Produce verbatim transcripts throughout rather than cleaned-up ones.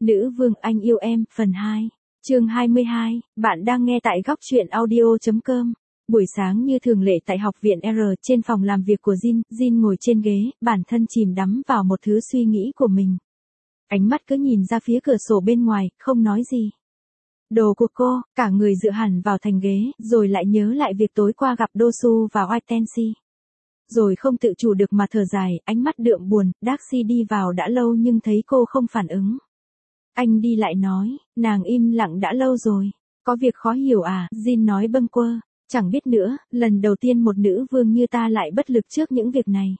Nữ vương anh yêu em, phần hai. Chương hai mươi hai, bạn đang nghe tại góc truyện audio chấm com. Buổi sáng như thường lệ tại học viện R, trên phòng làm việc của Jin, Jin ngồi trên ghế, bản thân chìm đắm vào một thứ suy nghĩ của mình. Ánh mắt cứ nhìn ra phía cửa sổ bên ngoài, không nói gì. Đồ của cô, cả người dựa hẳn vào thành ghế, rồi lại nhớ lại việc tối qua gặp Dosu và Whitensea. Rồi không tự chủ được mà thở dài, ánh mắt đượm buồn. Darcy đi vào đã lâu nhưng thấy cô không phản ứng. Anh đi lại nói, nàng im lặng đã lâu rồi. Có việc khó hiểu à, Jin nói bâng quơ. Chẳng biết nữa, lần đầu tiên một nữ vương như ta lại bất lực trước những việc này.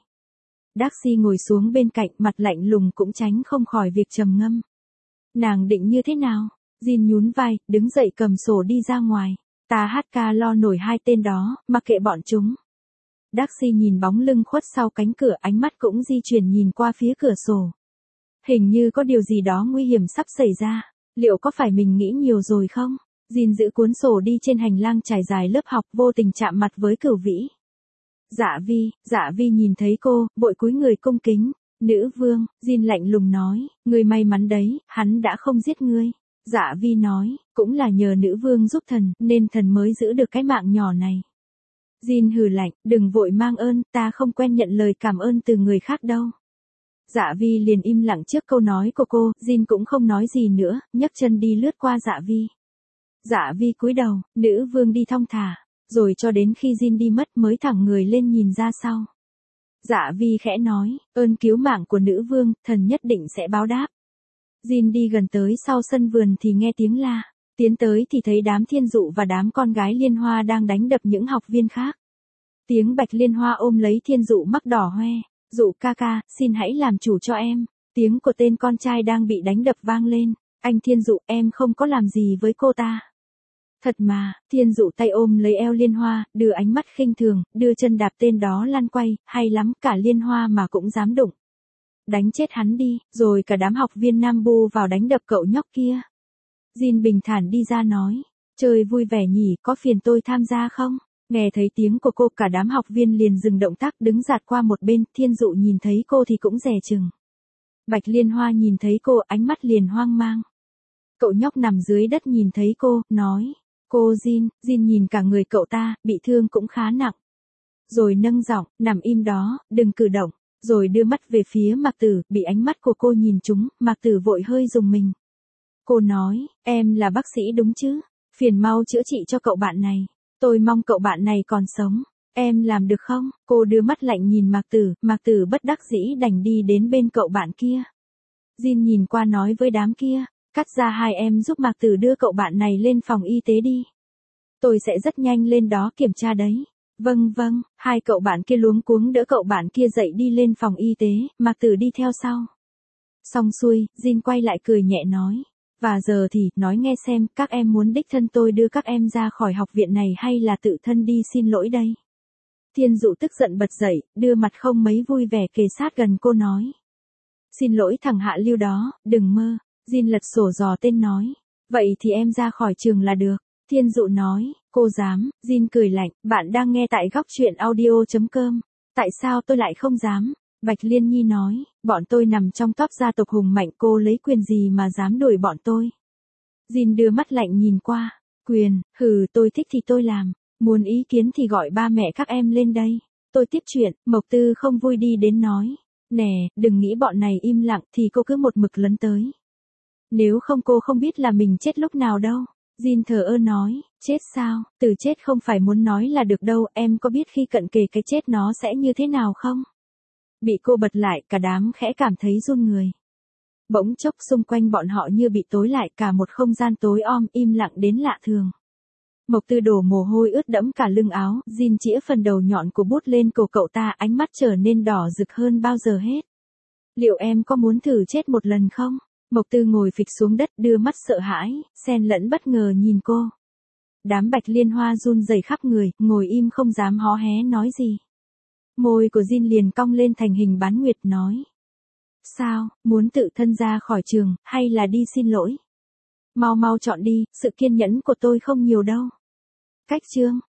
Darcy ngồi xuống bên cạnh, mặt lạnh lùng cũng tránh không khỏi việc trầm ngâm. Nàng định như thế nào? Jin nhún vai, đứng dậy cầm sổ đi ra ngoài. Ta hát ca lo nổi hai tên đó, mặc kệ bọn chúng. Darcy nhìn bóng lưng khuất sau cánh cửa, ánh mắt cũng di chuyển nhìn qua phía cửa sổ. Hình như có điều gì đó nguy hiểm sắp xảy ra. Liệu có phải mình nghĩ nhiều rồi không? Jin giữ cuốn sổ đi trên hành lang trải dài lớp học, vô tình chạm mặt với Cửu Vĩ. Dạ Vi, dạ Vi nhìn thấy cô, vội cúi người cung kính. Nữ vương, Jin lạnh lùng nói, ngươi may mắn đấy, hắn đã không giết ngươi. Dạ Vi nói, cũng là nhờ nữ vương giúp thần, nên thần mới giữ được cái mạng nhỏ này. Jin hừ lạnh, đừng vội mang ơn, ta không quen nhận lời cảm ơn từ người khác đâu. Dạ Vi liền im lặng trước câu nói của cô, Jin cũng không nói gì nữa, nhấc chân đi lướt qua Dạ Vi. Dạ Vi cúi đầu, nữ vương đi thong thả, rồi cho đến khi Jin đi mất mới thẳng người lên nhìn ra sau. Dạ Vi khẽ nói, ơn cứu mạng của nữ vương, thần nhất định sẽ báo đáp. Jin đi gần tới sau sân vườn thì nghe tiếng la, tiến tới thì thấy đám Thiên Dụ và đám con gái Liên Hoa đang đánh đập những học viên khác. Tiếng Bạch Liên Hoa ôm lấy Thiên Dụ mắt đỏ hoe, Dụ ca ca, xin hãy làm chủ cho em. Tiếng của tên con trai đang bị đánh đập vang lên, anh Thiên Dụ, em không có làm gì với cô ta. Thật mà, Thiên Dụ tay ôm lấy eo Liên Hoa, đưa ánh mắt khinh thường, đưa chân đạp tên đó lăn quay, hay lắm, cả Liên Hoa mà cũng dám đụng. Đánh chết hắn đi, rồi cả đám học viên Nam Bu vào đánh đập cậu nhóc kia. Jin bình thản đi ra nói, chơi vui vẻ nhỉ, có phiền tôi tham gia không? Nghe thấy tiếng của cô, cả đám học viên liền dừng động tác, đứng dạt qua một bên. Thiên Dụ nhìn thấy cô thì cũng dè chừng. Bạch Liên Hoa nhìn thấy cô, ánh mắt liền hoang mang. Cậu nhóc nằm dưới đất nhìn thấy cô, nói, cô Jin. Jin nhìn cả người cậu ta, bị thương cũng khá nặng. Rồi nâng giọng, nằm im đó, đừng cử động. Rồi đưa mắt về phía Mạc Tử, bị ánh mắt của cô nhìn trúng, Mạc Tử vội hơi rùng mình. Cô nói, em là bác sĩ đúng chứ? Phiền mau chữa trị cho cậu bạn này. Tôi mong cậu bạn này còn sống. Em làm được không? Cô đưa mắt lạnh nhìn Mạc Tử, Mạc Tử bất đắc dĩ đành đi đến bên cậu bạn kia. Jin nhìn qua nói với đám kia, cắt ra hai em giúp Mạc Tử đưa cậu bạn này lên phòng y tế đi. Tôi sẽ rất nhanh lên đó kiểm tra đấy. Vâng vâng, hai cậu bạn kia luống cuống đỡ cậu bạn kia dậy đi lên phòng y tế, Mạc Tử đi theo sau. Xong xuôi, Jin quay lại cười nhẹ nói. Và giờ thì, nói nghe xem, các em muốn đích thân tôi đưa các em ra khỏi học viện này hay là tự thân đi xin lỗi đây? Thiên Dụ tức giận bật dậy, đưa mặt không mấy vui vẻ kề sát gần cô nói. Xin lỗi thằng hạ lưu đó, đừng mơ. Jin lật sổ dò tên nói. Vậy thì em ra khỏi trường là được. Thiên Dụ nói, cô dám. Jin cười lạnh, bạn đang nghe tại góc truyện audio chấm com. Tại sao tôi lại không dám? Bạch Liên Nhi nói, bọn tôi nằm trong top gia tộc hùng mạnh, cô lấy quyền gì mà dám đuổi bọn tôi? Jin đưa mắt lạnh nhìn qua, quyền, hừ, tôi thích thì tôi làm, muốn ý kiến thì gọi ba mẹ các em lên đây. Tôi tiếp chuyện, Mộc Tư không vui đi đến nói, nè, đừng nghĩ bọn này im lặng thì cô cứ một mực lấn tới. Nếu không cô không biết là mình chết lúc nào đâu. Jin thờ ơ nói, chết sao, từ chết không phải muốn nói là được đâu, em có biết khi cận kề cái chết nó sẽ như thế nào không? Bị cô bật lại, cả đám khẽ cảm thấy run người. Bỗng chốc xung quanh bọn họ như bị tối lại, cả một không gian tối om, im lặng đến lạ thường. Mộc Tư đổ mồ hôi ướt đẫm cả lưng áo, Jin chĩa phần đầu nhọn của bút lên cổ cậu ta, ánh mắt trở nên đỏ rực hơn bao giờ hết. Liệu em có muốn thử chết một lần không? Mộc Tư ngồi phịch xuống đất, đưa mắt sợ hãi, xen lẫn bất ngờ nhìn cô. Đám Bạch Liên Hoa run rẩy khắp người, ngồi im không dám hó hé nói gì. Môi của Jin liền cong lên thành hình bán nguyệt nói. Sao, muốn tự thân ra khỏi trường, hay là đi xin lỗi? Mau mau chọn đi, sự kiên nhẫn của tôi không nhiều đâu. Cách chương,